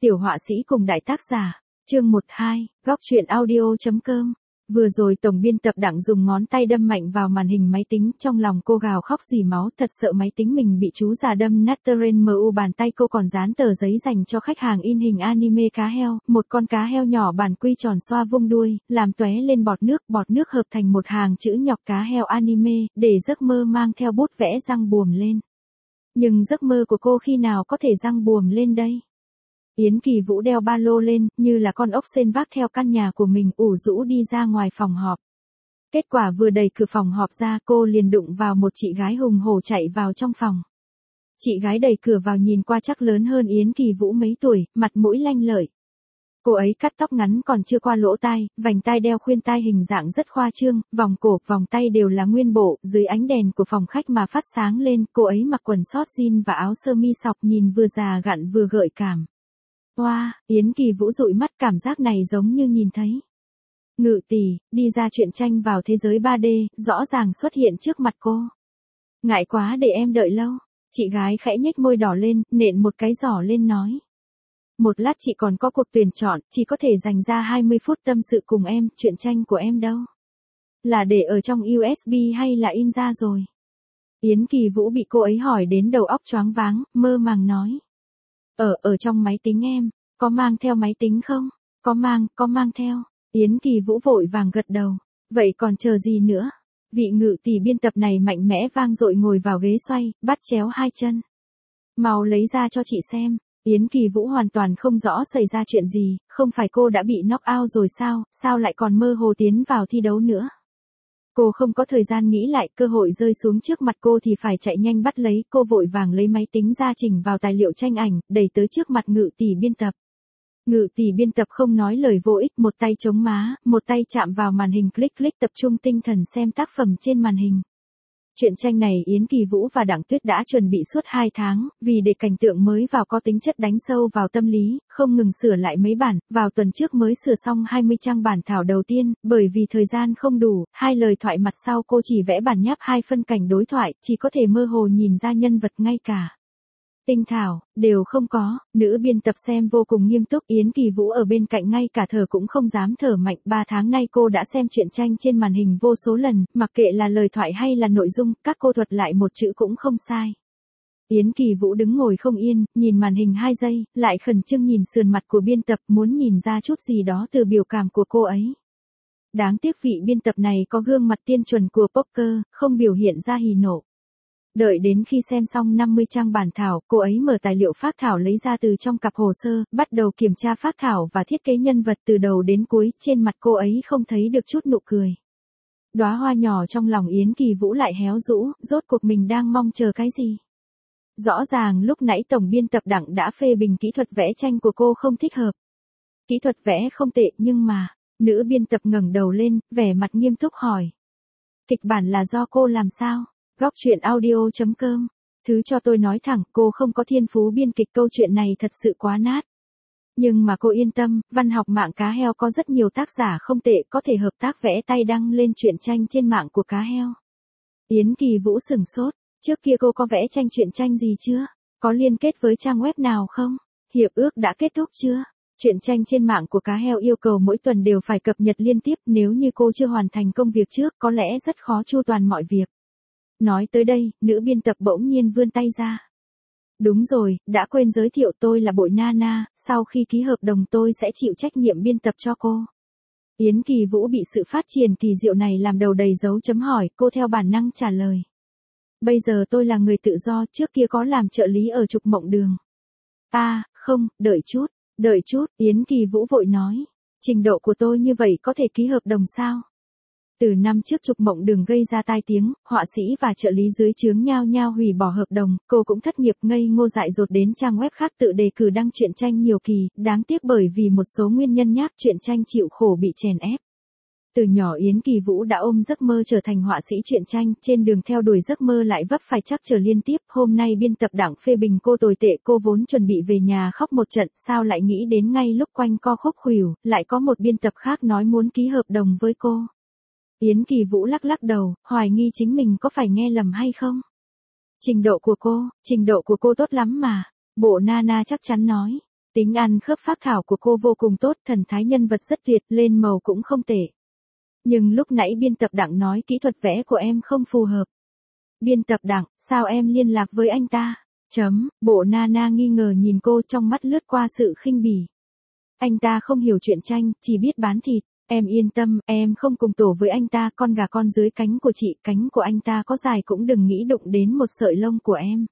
Tiểu họa sĩ cùng đại tác giả, chương 12, góc truyện audio.com. Vừa rồi tổng biên tập Đặng dùng ngón tay đâm mạnh vào màn hình máy tính, trong lòng cô gào khóc rỉ máu, thật sợ máy tính mình bị chú già đâm nát. Mu bàn tay cô còn dán tờ giấy dành cho khách hàng in hình anime cá heo, một con cá heo nhỏ bản quy tròn xoa vung đuôi, làm tóe lên bọt nước hợp thành một hàng chữ nhọc cá heo anime, để giấc mơ mang theo bút vẽ răng buồm lên. Nhưng giấc mơ của cô khi nào có thể răng buồm lên đây? Yến Kỳ Vũ đeo ba lô lên, như là con ốc sên vác theo căn nhà của mình, ủ rũ đi ra ngoài phòng họp. Kết quả vừa đẩy cửa phòng họp ra, cô liền đụng vào một chị gái hùng hổ chạy vào trong phòng. Chị gái đẩy cửa vào nhìn qua chắc lớn hơn Yến Kỳ Vũ mấy tuổi, mặt mũi lanh lợi. Cô ấy cắt tóc ngắn còn chưa qua lỗ tai, vành tai đeo khuyên tai hình dạng rất khoa trương, vòng cổ, vòng tay đều là nguyên bộ, dưới ánh đèn của phòng khách mà phát sáng lên. Cô ấy mặc quần sót jean và áo sơ mi sọc, nhìn vừa già gặn vừa gợi cảm. Wow, Yến Kỳ Vũ dụi mắt, cảm giác này giống như nhìn thấy Ngự Tỷ, đi ra truyện tranh vào thế giới 3D, rõ ràng xuất hiện trước mặt cô. Ngại quá để em đợi lâu. Chị gái khẽ nhếch môi đỏ lên, nện một cái giỏ lên nói. Một lát chị còn có cuộc tuyển chọn, chị có thể dành ra 20 phút tâm sự cùng em, truyện tranh của em đâu? Là để ở trong USB hay là in ra rồi? Yến Kỳ Vũ bị cô ấy hỏi đến đầu óc choáng váng, mơ màng nói. Ở trong máy tính em, có mang theo máy tính không? Có mang theo. Yến Kỳ Vũ vội vàng gật đầu. Vậy còn chờ gì nữa? Vị Ngự Tỷ biên tập này mạnh mẽ vang dội ngồi vào ghế xoay, bắt chéo hai chân. Mau lấy ra cho chị xem. Yến Kỳ Vũ hoàn toàn không rõ xảy ra chuyện gì, không phải cô đã bị knock out rồi sao lại còn mơ hồ tiến vào thi đấu nữa. Cô không có thời gian nghĩ lại, cơ hội rơi xuống trước mặt cô thì phải chạy nhanh bắt lấy. Cô vội vàng lấy máy tính ra chỉnh vào tài liệu tranh ảnh, đẩy tới trước mặt Ngự Tỷ biên tập. Ngự Tỷ biên tập không nói lời vô ích, một tay chống má, một tay chạm vào màn hình, click tập trung tinh thần xem tác phẩm trên màn hình. Truyện tranh này Yến Kỳ Vũ và Đặng Tuyết đã chuẩn bị suốt 2 tháng, vì để cảnh tượng mới vào có tính chất đánh sâu vào tâm lý, không ngừng sửa lại mấy bản, vào tuần trước mới sửa xong 20 trang bản thảo đầu tiên, bởi vì thời gian không đủ, 2 lời thoại mặt sau cô chỉ vẽ bản nháp 2 phân cảnh đối thoại, chỉ có thể mơ hồ nhìn ra nhân vật, ngay cả tinh thảo đều không có. Nữ biên tập xem vô cùng nghiêm túc, Yến Kỳ Vũ ở bên cạnh ngay cả thở cũng không dám thở mạnh. 3 tháng nay cô đã xem truyện tranh trên màn hình vô số lần, mặc kệ là lời thoại hay là nội dung, các cô thuật lại một chữ cũng không sai. Yến Kỳ Vũ đứng ngồi không yên, nhìn màn hình 2 giây, lại khẩn trương nhìn sườn mặt của biên tập, muốn nhìn ra chút gì đó từ biểu cảm của cô ấy. Đáng tiếc vị biên tập này có gương mặt tiên chuẩn của poker, không biểu hiện ra hỉ nộ. Đợi đến khi xem xong 50 trang bản thảo, cô ấy mở tài liệu phác thảo lấy ra từ trong cặp hồ sơ, bắt đầu kiểm tra phác thảo và thiết kế nhân vật từ đầu đến cuối. Trên mặt cô ấy không thấy được chút nụ cười. Đóa hoa nhỏ trong lòng Yến Kỳ Vũ lại héo rũ, rốt cuộc mình đang mong chờ cái gì? Rõ ràng lúc nãy tổng biên tập Đặng đã phê bình kỹ thuật vẽ tranh của cô không thích hợp. Kỹ thuật vẽ không tệ nhưng mà, nữ biên tập ngẩng đầu lên, vẻ mặt nghiêm túc hỏi. Kịch bản là do cô làm sao? Góc truyện audio.com. Thứ cho tôi nói thẳng, cô không có thiên phú biên kịch, câu chuyện này thật sự quá nát. Nhưng mà cô yên tâm, văn học mạng cá heo có rất nhiều tác giả không tệ, có thể hợp tác vẽ tay đăng lên truyện tranh trên mạng của cá heo. Yến Kỳ Vũ sửng sốt, trước kia cô có vẽ tranh truyện tranh gì chưa? Có liên kết với trang web nào không? Hiệp ước đã kết thúc chưa? Truyện tranh trên mạng của cá heo yêu cầu mỗi tuần đều phải cập nhật liên tiếp, nếu như cô chưa hoàn thành công việc trước, có lẽ rất khó chu toàn mọi việc. Nói tới đây, nữ biên tập bỗng nhiên vươn tay ra. Đúng rồi, đã quên giới thiệu, tôi là Bội Nana, sau khi ký hợp đồng tôi sẽ chịu trách nhiệm biên tập cho cô. Yến Kỳ Vũ bị sự phát triển kỳ diệu này làm đầu đầy dấu chấm hỏi, cô theo bản năng trả lời. Bây giờ tôi là người tự do, trước kia có làm trợ lý ở Trục Mộng Đường. Không, đợi chút, Yến Kỳ Vũ vội nói. Trình độ của tôi như vậy có thể ký hợp đồng sao? Từ năm trước Trục Mộng Đường gây ra tai tiếng, họa sĩ và trợ lý dưới trướng nhao nhao hủy bỏ hợp đồng, cô cũng thất nghiệp, ngây ngô dại dột đến trang web khác tự đề cử đăng truyện tranh nhiều kỳ, đáng tiếc bởi vì một số nguyên nhân nhác truyện tranh chịu khổ bị chèn ép. Từ nhỏ Yến Kỳ Vũ đã ôm giấc mơ trở thành họa sĩ truyện tranh, trên đường theo đuổi giấc mơ lại vấp phải trắc trở liên tiếp. Hôm nay biên tập Đặng phê bình cô tồi tệ, cô vốn chuẩn bị về nhà khóc một trận, sao lại nghĩ đến ngay lúc quanh co khúc khuỷu, lại có một biên tập khác nói muốn ký hợp đồng với cô. Yến Kỳ Vũ lắc đầu, hoài nghi chính mình có phải nghe lầm hay không. Trình độ của cô tốt lắm mà, Bộ Nana chắc chắn nói. Tính ăn khớp phác thảo của cô vô cùng tốt, thần thái nhân vật rất tuyệt, lên màu cũng không tệ. Nhưng lúc nãy biên tập Đặng nói kỹ thuật vẽ của em không phù hợp. Biên tập Đặng, sao em liên lạc với anh ta? Bộ Nana nghi ngờ nhìn cô, trong mắt lướt qua sự khinh bỉ. Anh ta không hiểu truyện tranh, chỉ biết bán thịt. Em yên tâm, em không cùng tổ với anh ta, con gà con dưới cánh của chị, cánh của anh ta có dài cũng đừng nghĩ đụng đến một sợi lông của em.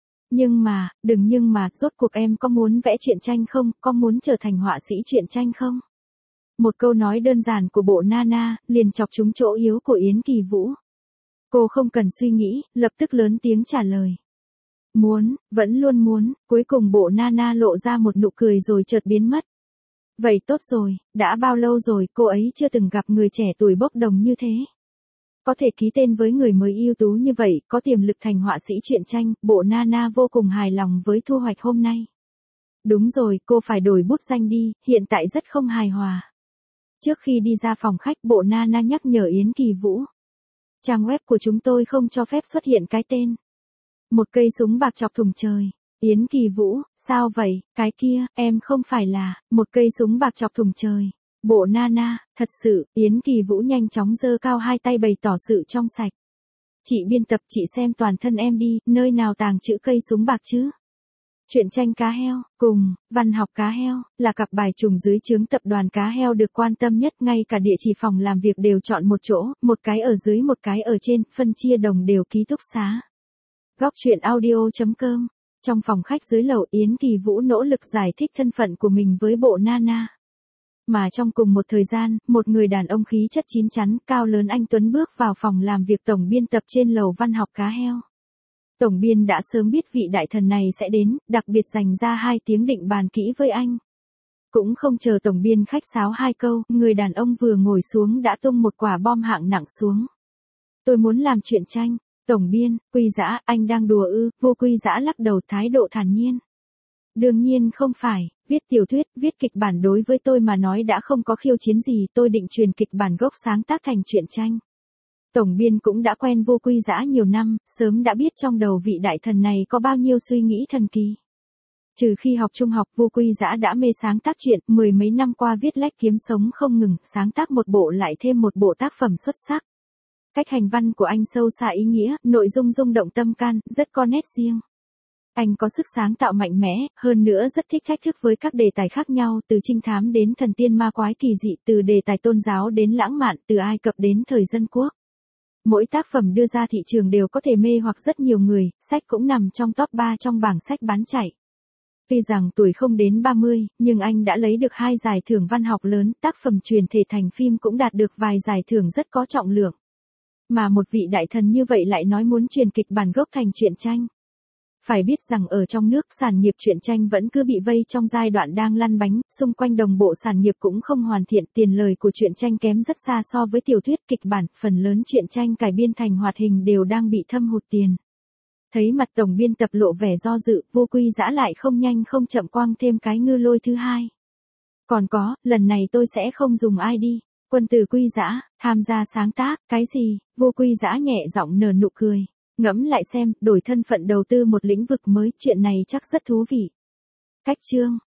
Nhưng mà, rốt cuộc em có muốn vẽ truyện tranh không, có muốn trở thành họa sĩ truyện tranh không? Một câu nói đơn giản của bộ Nana, liền chọc trúng chỗ yếu của Yến Kỳ Vũ. Cô không cần suy nghĩ, lập tức lớn tiếng trả lời. Muốn, vẫn luôn muốn, cuối cùng bộ Nana lộ ra một nụ cười rồi chợt biến mất. Vậy tốt rồi, đã bao lâu rồi cô ấy chưa từng gặp người trẻ tuổi bốc đồng như thế? Có thể ký tên với người mới ưu tú như vậy, có tiềm lực thành họa sĩ truyện tranh, bộ Nana vô cùng hài lòng với thu hoạch hôm nay. Đúng rồi, cô phải đổi bút danh đi, hiện tại rất không hài hòa. Trước khi đi ra phòng khách, bộ Nana nhắc nhở Yến Kỳ Vũ. Trang web của chúng tôi không cho phép xuất hiện cái tên. Một cây súng bạc chọc thủng trời. Yến Kỳ Vũ, sao vậy, cái kia, em không phải là, một cây súng bạc chọc thủng trời. Bộ Nana, thật sự, Yến Kỳ Vũ nhanh chóng giơ cao hai tay bày tỏ sự trong sạch. Chị biên tập, chị xem toàn thân em đi, nơi nào tàng chữ cây súng bạc chứ? Truyện tranh cá heo, cùng, văn học cá heo, là cặp bài trùng dưới trướng tập đoàn cá heo được quan tâm nhất, ngay cả địa chỉ phòng làm việc đều chọn một chỗ, một cái ở dưới một cái ở trên, phân chia đồng đều ký túc xá. Góc truyện audio.com. Trong phòng khách dưới lầu, Yến Kỳ Vũ nỗ lực giải thích thân phận của mình với bộ Nana. Mà trong cùng một thời gian, một người đàn ông khí chất chín chắn, cao lớn anh tuấn bước vào phòng làm việc tổng biên tập trên lầu văn học cá heo. Tổng biên đã sớm biết vị đại thần này sẽ đến, đặc biệt dành ra 2 tiếng định bàn kỹ với anh. Cũng không chờ tổng biên khách sáo 2 câu, người đàn ông vừa ngồi xuống đã tung một quả bom hạng nặng xuống. Tôi muốn làm truyện tranh. Tổng biên, Quy Dã, anh đang đùa ư? Vô Quy Dã lắc đầu, thái độ thản nhiên. Đương nhiên không phải, viết tiểu thuyết, viết kịch bản đối với tôi mà nói đã không có khiêu chiến gì, tôi định truyền kịch bản gốc sáng tác thành truyện tranh. Tổng biên cũng đã quen Vô Quy Dã nhiều năm, sớm đã biết trong đầu vị đại thần này có bao nhiêu suy nghĩ thần kỳ. Trừ khi học trung học, Vô Quy Dã đã mê sáng tác truyện, 10 mấy năm qua viết lách kiếm sống không ngừng, sáng tác một bộ lại thêm một bộ tác phẩm xuất sắc. Cách hành văn của anh sâu xa ý nghĩa, nội dung rung động tâm can, rất có nét riêng. Anh có sức sáng tạo mạnh mẽ, hơn nữa rất thích thách thức với các đề tài khác nhau, từ trinh thám đến thần tiên ma quái kỳ dị, từ đề tài tôn giáo đến lãng mạn, từ Ai Cập đến thời dân quốc. Mỗi tác phẩm đưa ra thị trường đều có thể mê hoặc rất nhiều người, sách cũng nằm trong top 3 trong bảng sách bán chạy. Tuy rằng tuổi không đến 30, nhưng anh đã lấy được 2 giải thưởng văn học lớn, tác phẩm truyền thể thành phim cũng đạt được vài giải thưởng rất có trọng lượng. Mà một vị đại thần như vậy lại nói muốn truyền kịch bản gốc thành truyện tranh. Phải biết rằng ở trong nước, sản nghiệp truyện tranh vẫn cứ bị vây trong giai đoạn đang lăn bánh, xung quanh đồng bộ sản nghiệp cũng không hoàn thiện, tiền lời của truyện tranh kém rất xa so với tiểu thuyết kịch bản, phần lớn truyện tranh cải biên thành hoạt hình đều đang bị thâm hụt tiền. Thấy mặt tổng biên tập lộ vẻ do dự, Vô Quy Dã lại không nhanh không chậm quăng thêm cái ngư lôi thứ hai. Còn có, lần này tôi sẽ không dùng ID. Quân tử Quy Dã, tham gia sáng tác, cái gì? Vô Quy Dã nhẹ giọng nở nụ cười. Ngẫm lại xem, đổi thân phận đầu tư một lĩnh vực mới, chuyện này chắc rất thú vị. Cách chương.